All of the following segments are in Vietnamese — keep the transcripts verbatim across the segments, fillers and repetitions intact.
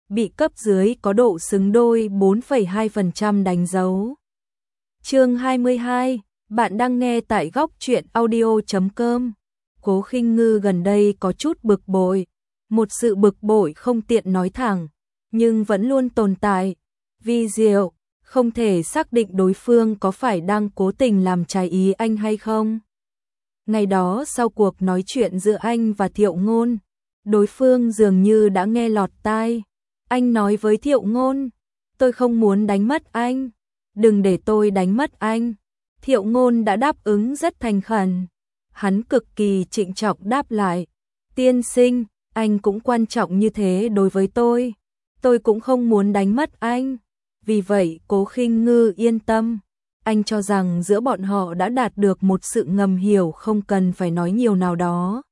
bị cấp dưới có độ xứng đôi bốn phẩy hai phần trăm đánh dấu. Chương hai mươi hai, bạn đang nghe tại góc truyện audio chấm com. Cố Khinh Ngư gần đây có chút bực bội, một sự bực bội không tiện nói thẳng, nhưng vẫn luôn tồn tại. Vi diệu, không thể xác định đối phương có phải đang cố tình làm trái ý anh hay không. Ngày đó sau cuộc nói chuyện giữa anh và Thiệu Ngôn, đối phương dường như đã nghe lọt tai. Anh nói với Thiệu Ngôn, tôi không muốn đánh mất anh, đừng để tôi đánh mất anh. Thiệu Ngôn đã đáp ứng rất thành khẩn. Hắn cực kỳ trịnh trọng đáp lại, tiên sinh, anh cũng quan trọng như thế đối với tôi, tôi cũng không muốn đánh mất anh. Vì vậy Cố Khinh Ngư yên tâm, anh cho rằng giữa bọn họ đã đạt được một sự ngầm hiểu không cần phải nói nhiều nào đó.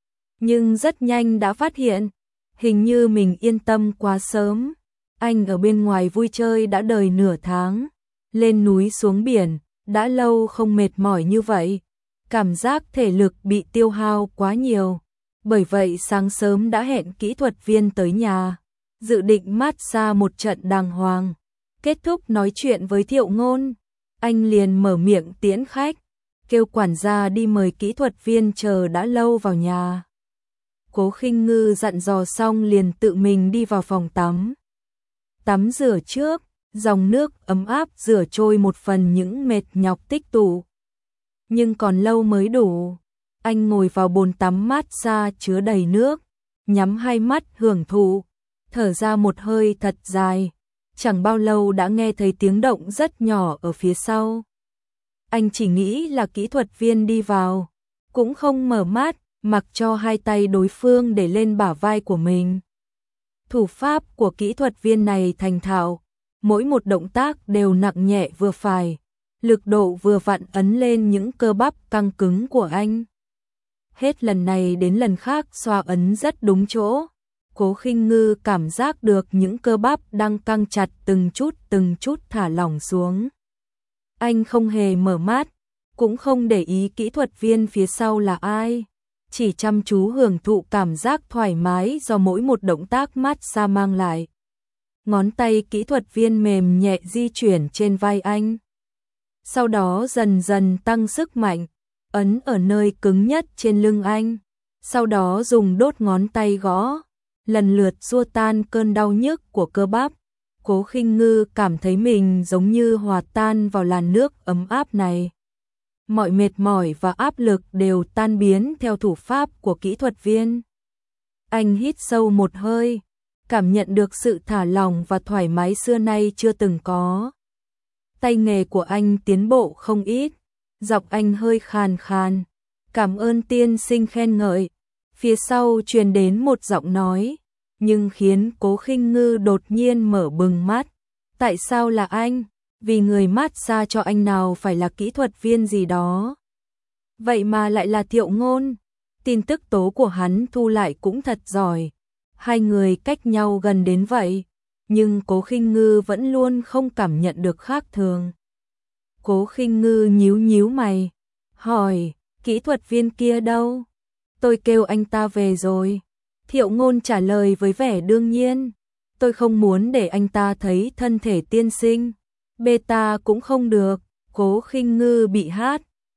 Nhưng rất nhanh đã phát hiện, hình như mình yên tâm quá sớm. Anh ở bên ngoài vui chơi đã đời nửa tháng, lên núi xuống biển, đã lâu không mệt mỏi như vậy. Cảm giác thể lực bị tiêu hao quá nhiều. Bởi vậy sáng sớm đã hẹn kỹ thuật viên tới nhà, dự định massage một trận đàng hoàng. Kết thúc nói chuyện với Thiệu Ngôn, anh liền mở miệng tiễn khách, kêu quản gia đi mời kỹ thuật viên chờ đã lâu vào nhà. Cố Khinh Ngư dặn dò xong liền tự mình đi vào phòng tắm. Tắm rửa trước, dòng nước ấm áp rửa trôi một phần những mệt nhọc tích tụ. Nhưng còn lâu mới đủ. Anh ngồi vào bồn tắm massage chứa đầy nước, nhắm hai mắt hưởng thụ, thở ra một hơi thật dài. Chẳng bao lâu đã nghe thấy tiếng động rất nhỏ ở phía sau. Anh chỉ nghĩ là kỹ thuật viên đi vào, cũng không mở mắt, mặc cho hai tay đối phương để lên bả vai của mình. Thủ pháp của kỹ thuật viên này thành thạo, mỗi một động tác đều nặng nhẹ vừa phải, lực độ vừa vặn ấn lên những cơ bắp căng cứng của anh. Hết lần này đến lần khác xoa ấn rất đúng chỗ. Cố Khinh Ngư cảm giác được những cơ bắp đang căng chặt từng chút từng chút thả lỏng xuống. Anh không hề mở mắt, cũng không để ý kỹ thuật viên phía sau là ai, chỉ chăm chú hưởng thụ cảm giác thoải mái do mỗi một động tác massage mang lại. Ngón tay kỹ thuật viên mềm nhẹ di chuyển trên vai anh, sau đó dần dần tăng sức mạnh, ấn ở nơi cứng nhất trên lưng anh, sau đó dùng đốt ngón tay gõ, lần lượt xua tan cơn đau nhức của cơ bắp. Cố Khinh Ngư cảm thấy mình giống như hòa tan vào làn nước ấm áp này. Mọi mệt mỏi và áp lực đều tan biến theo thủ pháp của kỹ thuật viên. Anh hít sâu một hơi, cảm nhận được sự thả lỏng và thoải mái xưa nay chưa từng có. Tay nghề của anh tiến bộ không ít, giọng anh hơi khàn khàn. Cảm ơn tiên sinh khen ngợi. Phía sau truyền đến một giọng nói, nhưng khiến Cố Khinh Ngư đột nhiên mở bừng mắt. Tại sao là anh? Vì người massage cho anh nào phải là kỹ thuật viên gì đó. Vậy mà lại là Thiệu Ngôn. Tin tức tố của hắn thu lại cũng thật giỏi. Hai người cách nhau gần đến vậy, nhưng Cố Khinh Ngư vẫn luôn không cảm nhận được khác thường. Cố Khinh Ngư nhíu nhíu mày, hỏi, kỹ thuật viên kia đâu? Tôi kêu anh ta về rồi. Thiệu Ngôn trả lời với vẻ đương nhiên. Tôi không muốn để anh ta thấy thân thể tiên sinh. Beta cũng không được. Cố Khinh Ngư bị hát.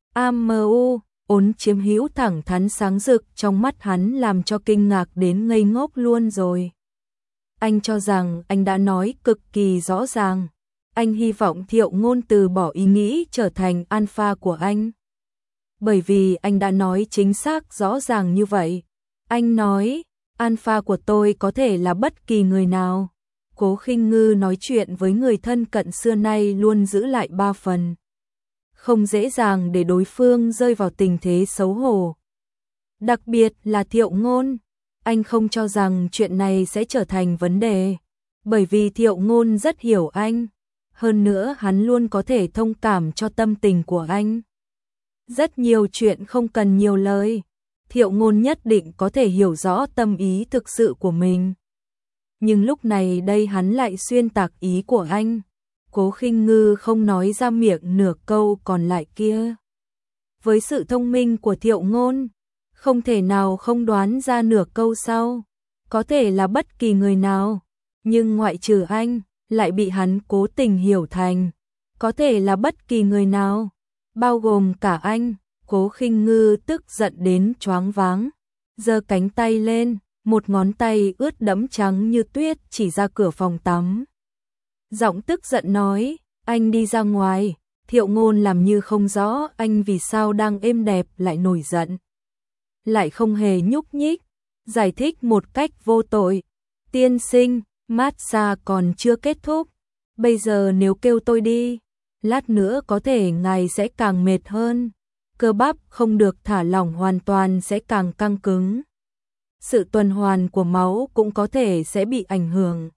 Amu, ốn chiếm hữu thẳng thắn sáng rực trong mắt hắn làm cho kinh ngạc đến ngây ngốc luôn rồi. Anh cho rằng anh đã nói cực kỳ rõ ràng. Anh hy vọng Thiệu Ngôn từ bỏ ý nghĩ trở thành alpha của anh. Bởi vì anh đã nói chính xác rõ ràng như vậy. Anh nói, alpha của tôi có thể là bất kỳ người nào. Cố Khinh Ngư nói chuyện với người thân cận xưa nay luôn giữ lại ba phần. Không dễ dàng để đối phương rơi vào tình thế xấu hổ. Đặc biệt là Thiệu Ngôn. Anh không cho rằng chuyện này sẽ trở thành vấn đề. Bởi vì Thiệu Ngôn rất hiểu anh. Hơn nữa hắn luôn có thể thông cảm cho tâm tình của anh. Rất nhiều chuyện không cần nhiều lời. Thiệu Ngôn nhất định có thể hiểu rõ tâm ý thực sự của mình. Nhưng lúc này đây hắn lại xuyên tạc ý của anh. Cố Khinh Ngư không nói ra miệng nửa câu còn lại kia. Với sự thông minh của Thiệu Ngôn, không thể nào không đoán ra nửa câu sau. Có thể là bất kỳ người nào, nhưng ngoại trừ anh, lại bị hắn cố tình hiểu thành có thể là bất kỳ người nào, bao gồm cả anh. Cố Khinh Ngư tức giận đến choáng váng, giơ cánh tay lên, một ngón tay ướt đẫm trắng như tuyết chỉ ra cửa phòng tắm. Giọng tức giận nói, anh đi ra ngoài. Thiệu Ngôn làm như không rõ anh vì sao đang êm đẹp lại nổi giận. Lại không hề nhúc nhích, giải thích một cách vô tội. Tiên sinh, massage còn chưa kết thúc. Bây giờ nếu kêu tôi đi, lát nữa có thể ngài sẽ càng mệt hơn. Cơ bắp không được thả lỏng hoàn toàn sẽ càng căng cứng. Sự tuần hoàn của máu cũng có thể sẽ bị ảnh hưởng.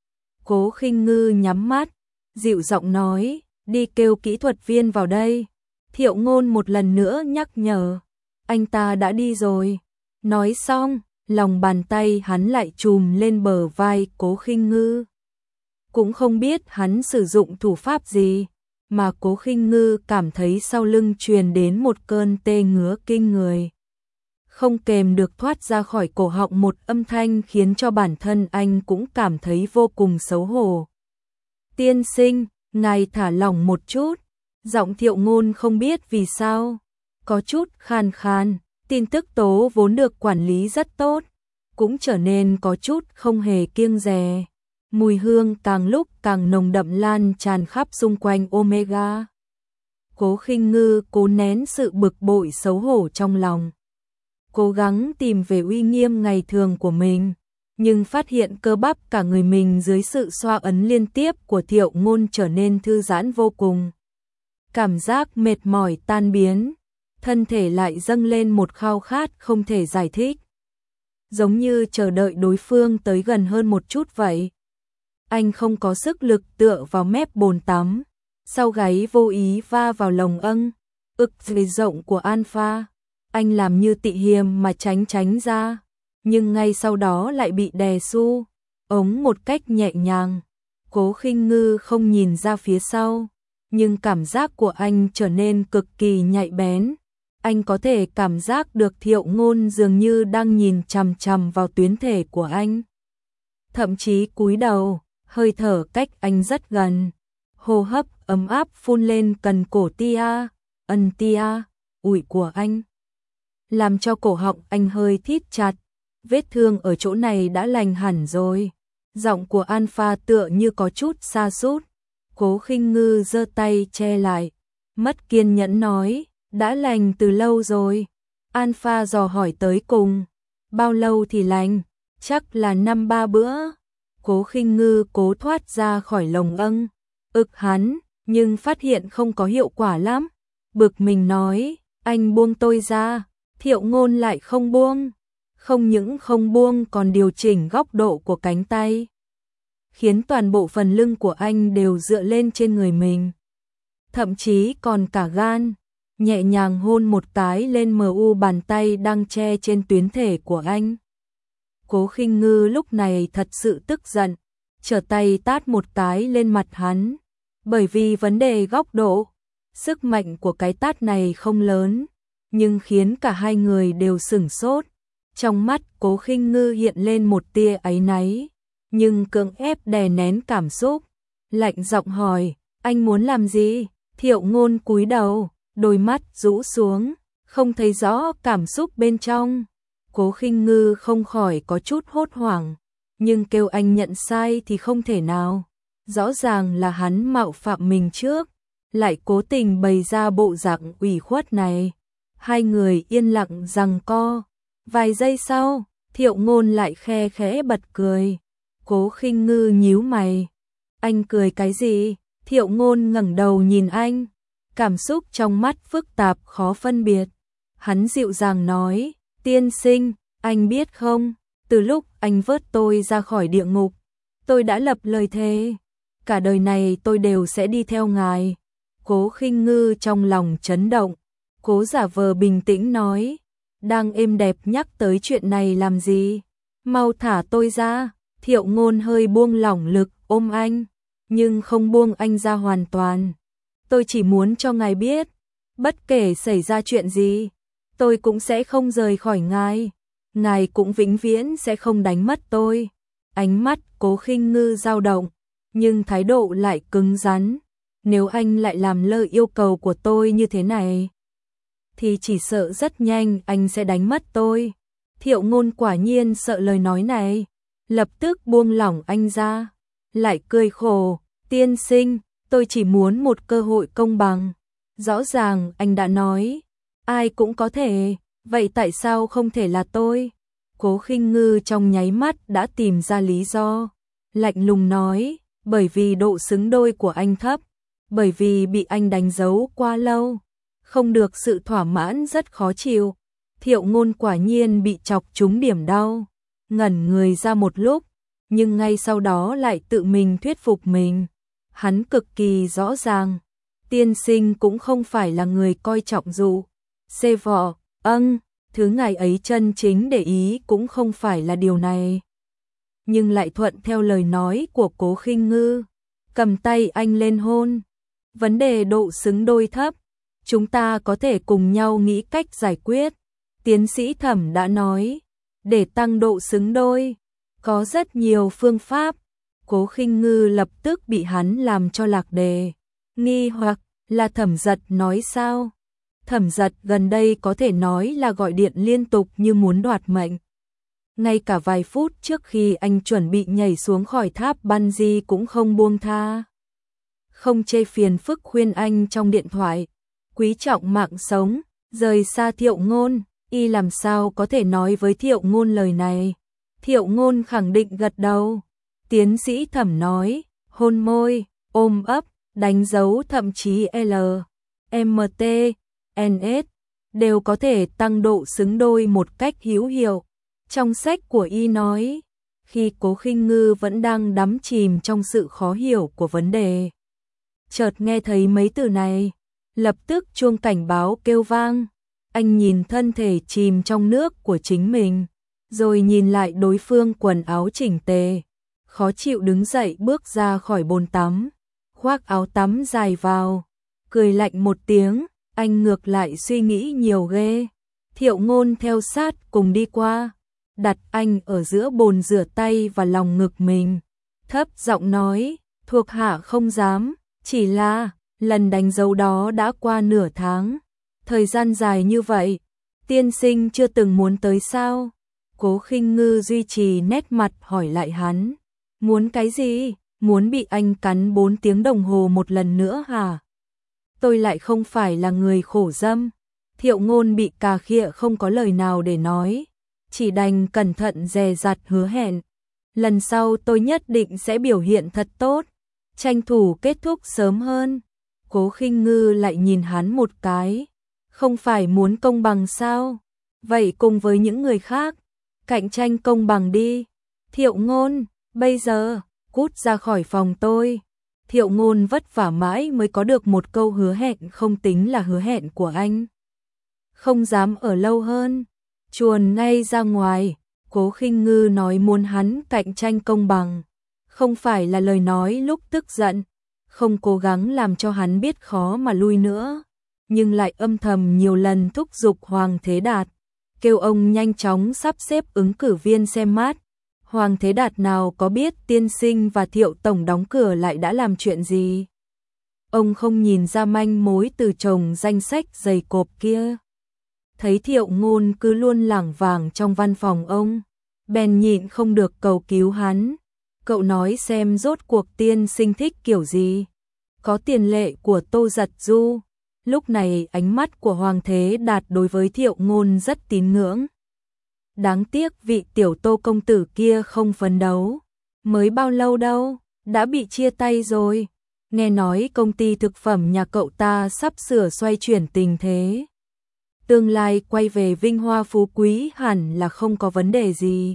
Cố Khinh Ngư nhắm mắt, dịu giọng nói, đi kêu kỹ thuật viên vào đây. Thiệu Ngôn một lần nữa nhắc nhở, anh ta đã đi rồi. Nói xong, lòng bàn tay hắn lại chùm lên bờ vai Cố Khinh Ngư. Cũng không biết hắn sử dụng thủ pháp gì, mà Cố Khinh Ngư cảm thấy sau lưng truyền đến một cơn tê ngứa kinh người. Không kềm được thoát ra khỏi cổ họng một âm thanh khiến cho bản thân anh cũng cảm thấy vô cùng xấu hổ. Tiên sinh, ngài thả lỏng một chút. Giọng Thiệu Ngôn không biết vì sao có chút khan khan, tin tức tố vốn được quản lý rất tốt, cũng trở nên có chút không hề kiêng dè. Mùi hương càng lúc càng nồng đậm lan tràn khắp xung quanh Omega. Cố Khinh Ngư cố nén sự bực bội xấu hổ trong lòng, cố gắng tìm về uy nghiêm ngày thường của mình, nhưng phát hiện cơ bắp cả người mình dưới sự xoa ấn liên tiếp của Thiệu Ngôn trở nên thư giãn vô cùng. Cảm giác mệt mỏi tan biến, thân thể lại dâng lên một khao khát không thể giải thích. Giống như chờ đợi đối phương tới gần hơn một chút vậy. Anh không có sức lực tựa vào mép bồn tắm, sau gáy vô ý va vào lồng âng, ực dày rộng của Alpha. Anh làm như tị hiềm mà tránh tránh ra, nhưng ngay sau đó lại bị đè su, ống một cách nhẹ nhàng. Cố Khinh Ngư không nhìn ra phía sau, nhưng cảm giác của anh trở nên cực kỳ nhạy bén. Anh có thể cảm giác được Thiệu Ngôn dường như đang nhìn chằm chằm vào tuyến thể của anh. Thậm chí cúi đầu, hơi thở cách anh rất gần. Hô hấp ấm áp phun lên cần cổ tia, ân tia, ủi của anh, làm cho cổ họng anh hơi thít chặt. Vết thương ở chỗ này đã lành hẳn rồi. Giọng của Alpha tựa như có chút sa sút. Cố Khinh Ngư giơ tay che lại, mất kiên nhẫn nói, đã lành từ lâu rồi. Alpha dò hỏi tới cùng, bao lâu thì lành? Chắc là năm ba bữa. Cố Khinh Ngư cố thoát ra khỏi lồng âng, ực hắn, nhưng phát hiện không có hiệu quả lắm. Bực mình nói, anh buông tôi ra. Thiệu Ngôn lại không buông, không những không buông còn điều chỉnh góc độ của cánh tay, khiến toàn bộ phần lưng của anh đều dựa lên trên người mình. Thậm chí còn cả gan, nhẹ nhàng hôn một cái lên mờ u bàn tay đang che trên tuyến thể của anh. Cố Khinh Ngư lúc này thật sự tức giận, trở tay tát một cái lên mặt hắn, bởi vì vấn đề góc độ. Sức mạnh của cái tát này không lớn, nhưng khiến cả hai người đều sửng sốt. Trong mắt Cố Khinh Ngư hiện lên một tia áy náy, nhưng cưỡng ép đè nén cảm xúc, lạnh giọng hỏi, anh muốn làm gì? Thiệu Ngôn cúi đầu, đôi mắt rũ xuống, không thấy rõ cảm xúc bên trong. Cố Khinh Ngư không khỏi có chút hốt hoảng, nhưng kêu anh nhận sai thì không thể nào. Rõ ràng là hắn mạo phạm mình trước, lại cố tình bày ra bộ dạng ủy khuất này. Hai người yên lặng giằng co. Vài giây sau, Thiệu Ngôn lại khe khẽ bật cười. Cố Khinh Ngư nhíu mày. Anh cười cái gì? Thiệu Ngôn ngẩng đầu nhìn anh, cảm xúc trong mắt phức tạp khó phân biệt. Hắn dịu dàng nói, tiên sinh, anh biết không, từ lúc anh vớt tôi ra khỏi địa ngục, tôi đã lập lời thề, cả đời này tôi đều sẽ đi theo ngài. Cố Khinh Ngư trong lòng chấn động, cố giả vờ bình tĩnh nói, đang êm đẹp nhắc tới chuyện này làm gì? Mau thả tôi ra. Thiệu Ngôn hơi buông lỏng lực ôm anh, nhưng không buông anh ra hoàn toàn. Tôi chỉ muốn cho ngài biết, bất kể xảy ra chuyện gì, tôi cũng sẽ không rời khỏi ngài. Ngài cũng vĩnh viễn sẽ không đánh mất tôi. Ánh mắt Cố Khinh Ngư dao động, nhưng thái độ lại cứng rắn. Nếu anh lại làm lơ yêu cầu của tôi như thế này, thì chỉ sợ rất nhanh anh sẽ đánh mất tôi. Thiệu Ngôn quả nhiên sợ lời nói này, lập tức buông lỏng anh ra, lại cười khổ, tiên sinh, tôi chỉ muốn một cơ hội công bằng. Rõ ràng anh đã nói, ai cũng có thể, vậy tại sao không thể là tôi? Cố Khinh Ngư trong nháy mắt đã tìm ra lý do, lạnh lùng nói, bởi vì độ xứng đôi của anh thấp, bởi vì bị anh đánh dấu quá lâu, không được sự thỏa mãn rất khó chịu. Thiệu Ngôn quả nhiên bị chọc trúng điểm đau, ngẩn người ra một lúc, nhưng ngay sau đó lại tự mình thuyết phục mình. Hắn cực kỳ rõ ràng, tiên sinh cũng không phải là người coi trọng dụ, xê vọ, âng, thứ ngài ấy chân chính để ý cũng không phải là điều này. Nhưng lại thuận theo lời nói của Cố Khinh Ngư, cầm tay anh lên hôn. Vấn đề độ xứng đôi thấp, chúng ta có thể cùng nhau nghĩ cách giải quyết. Tiến sĩ Thẩm đã nói, để tăng độ xứng đôi, có rất nhiều phương pháp. Cố Khinh Ngư lập tức bị hắn làm cho lạc đề, nghi hoặc là Thẩm Giật nói sao? Thẩm Giật gần đây có thể nói là gọi điện liên tục như muốn đoạt mệnh. Ngay cả vài phút trước khi anh chuẩn bị nhảy xuống khỏi tháp bungee cũng không buông tha. Không chê phiền phức khuyên anh trong điện thoại, quý trọng mạng sống, rời xa Thiệu Ngôn. Y làm sao có thể nói với Thiệu Ngôn lời này? Thiệu Ngôn khẳng định gật đầu. Tiến sĩ Thẩm nói, hôn môi, ôm ấp, đánh dấu thậm chí L, M T, N S đều có thể tăng độ xứng đôi một cách hữu hiệu. Trong sách của Y nói, khi Cố Khinh Ngư vẫn đang đắm chìm trong sự khó hiểu của vấn đề, chợt nghe thấy mấy từ này, lập tức chuông cảnh báo kêu vang. Anh nhìn thân thể chìm trong nước của chính mình, rồi nhìn lại đối phương quần áo chỉnh tề, khó chịu đứng dậy bước ra khỏi bồn tắm, khoác áo tắm dài vào, cười lạnh một tiếng, anh ngược lại suy nghĩ nhiều ghê. Thiệu Ngôn theo sát cùng đi qua, đặt anh ở giữa bồn rửa tay và lòng ngực mình, thấp giọng nói, thuộc hạ không dám, chỉ là lần đánh dấu đó đã qua nửa tháng. Thời gian dài như vậy, tiên sinh chưa từng muốn tới sao? Cố Khinh Ngư duy trì nét mặt hỏi lại hắn. Muốn cái gì? Muốn bị anh cắn bốn tiếng đồng hồ một lần nữa hả? Tôi lại không phải là người khổ dâm. Thiệu Ngôn bị cà khịa không có lời nào để nói, chỉ đành cẩn thận dè dặt hứa hẹn. Lần sau tôi nhất định sẽ biểu hiện thật tốt, tranh thủ kết thúc sớm hơn. Cố Khinh Ngư lại nhìn hắn một cái. Không phải muốn công bằng sao? Vậy cùng với những người khác, cạnh tranh công bằng đi. Thiệu Ngôn, bây giờ, cút ra khỏi phòng tôi. Thiệu Ngôn vất vả mãi mới có được một câu hứa hẹn không tính là hứa hẹn của anh. Không dám ở lâu hơn, chuồn ngay ra ngoài. Cố Khinh Ngư nói muốn hắn cạnh tranh công bằng, không phải là lời nói lúc tức giận, không cố gắng làm cho hắn biết khó mà lui nữa, nhưng lại âm thầm nhiều lần thúc giục Hoàng Thế Đạt, kêu ông nhanh chóng sắp xếp ứng cử viên xem mát. Hoàng Thế Đạt nào có biết tiên sinh và Thiệu tổng đóng cửa lại đã làm chuyện gì? Ông không nhìn ra manh mối từ chồng danh sách dày cộp kia. Thấy Thiệu Ngôn cứ luôn lảng vảng trong văn phòng ông, bèn nhịn không được cầu cứu hắn. Cậu nói xem rốt cuộc tiên sinh thích kiểu gì? Có tiền lệ của Tô Giật Du. Lúc này ánh mắt của Hoàng Thế Đạt đối với Thiệu Ngôn rất tín ngưỡng. Đáng tiếc vị tiểu Tô công tử kia không phấn đấu. Mới bao lâu đâu, đã bị chia tay rồi. Nghe nói công ty thực phẩm nhà cậu ta sắp sửa xoay chuyển tình thế. Tương lai quay về vinh hoa phú quý hẳn là không có vấn đề gì.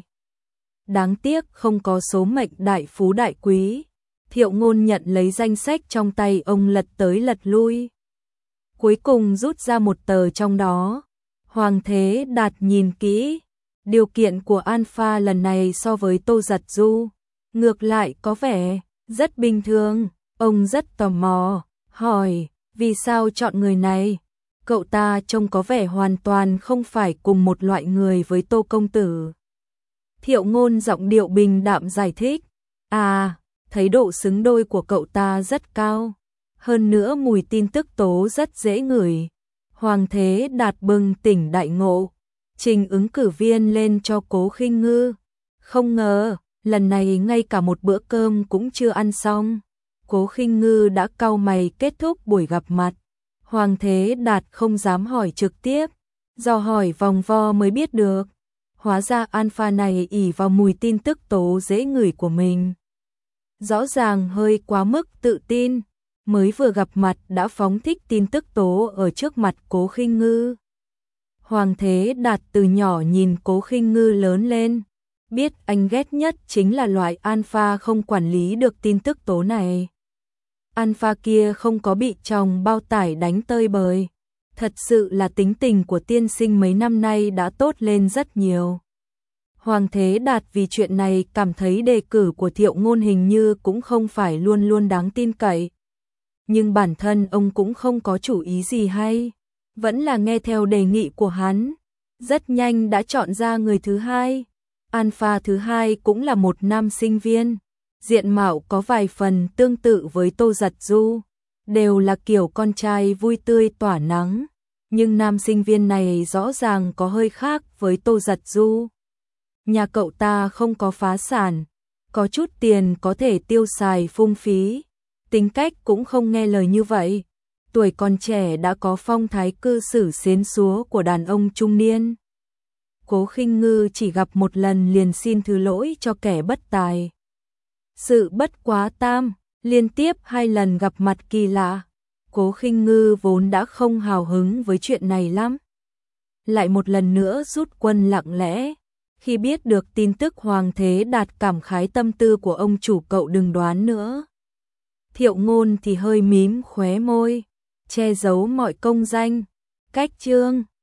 Đáng tiếc không có số mệnh đại phú đại quý. Thiệu Ngôn nhận lấy danh sách trong tay ông lật tới lật lui. Cuối cùng rút ra một tờ trong đó. Hoàng Thế Đạt nhìn kỹ. Điều kiện của Alpha lần này so với Tô Giật Du, ngược lại có vẻ rất bình thường. Ông rất tò mò, hỏi, vì sao chọn người này? Cậu ta trông có vẻ hoàn toàn không phải cùng một loại người với Tô công tử. Thiệu Ngôn giọng điệu bình đạm giải thích. À, thấy độ xứng đôi của cậu ta rất cao. Hơn nữa mùi tin tức tố rất dễ ngửi. Hoàng Thế Đạt bừng tỉnh đại ngộ, trình ứng cử viên lên cho Cố Khinh Ngư. Không ngờ, lần này ngay cả một bữa cơm cũng chưa ăn xong. Cố Khinh Ngư đã cau mày kết thúc buổi gặp mặt. Hoàng Thế Đạt không dám hỏi trực tiếp, do hỏi vòng vo mới biết được. Hóa ra Alpha này ỷ vào mùi tin tức tố dễ ngửi của mình. Rõ ràng hơi quá mức tự tin, mới vừa gặp mặt đã phóng thích tin tức tố ở trước mặt Cố Khinh Ngư. Hoàng Thế Đạt từ nhỏ nhìn Cố Khinh Ngư lớn lên, biết anh ghét nhất chính là loại alpha không quản lý được tin tức tố này. Alpha kia không có bị chồng bao tải đánh tơi bời. Thật sự là tính tình của tiên sinh mấy năm nay đã tốt lên rất nhiều. Hoàng Thế Đạt vì chuyện này cảm thấy đề cử của Thiệu Ngôn hình như cũng không phải luôn luôn đáng tin cậy. Nhưng bản thân ông cũng không có chủ ý gì hay, vẫn là nghe theo đề nghị của hắn. Rất nhanh đã chọn ra người thứ hai. Alpha thứ hai cũng là một nam sinh viên, diện mạo có vài phần tương tự với Tô Giật Du, đều là kiểu con trai vui tươi tỏa nắng, nhưng nam sinh viên này rõ ràng có hơi khác với Tô Giật Du. Nhà cậu ta không có phá sản, có chút tiền có thể tiêu xài phung phí, tính cách cũng không nghe lời như vậy. Tuổi còn trẻ đã có phong thái cư xử xến xúa của đàn ông trung niên. Cố Khinh Ngư chỉ gặp một lần liền xin thứ lỗi cho kẻ bất tài. Sự bất quá tam, liên tiếp hai lần gặp mặt kỳ lạ. Cố Khinh Ngư vốn đã không hào hứng với chuyện này lắm. Lại một lần nữa rút quân lặng lẽ. Khi biết được tin tức Hoàng Thế Đạt cảm khái tâm tư của ông chủ cậu đừng đoán nữa. Thiệu Ngôn thì hơi mím khóe môi, che giấu mọi công danh. Cách chương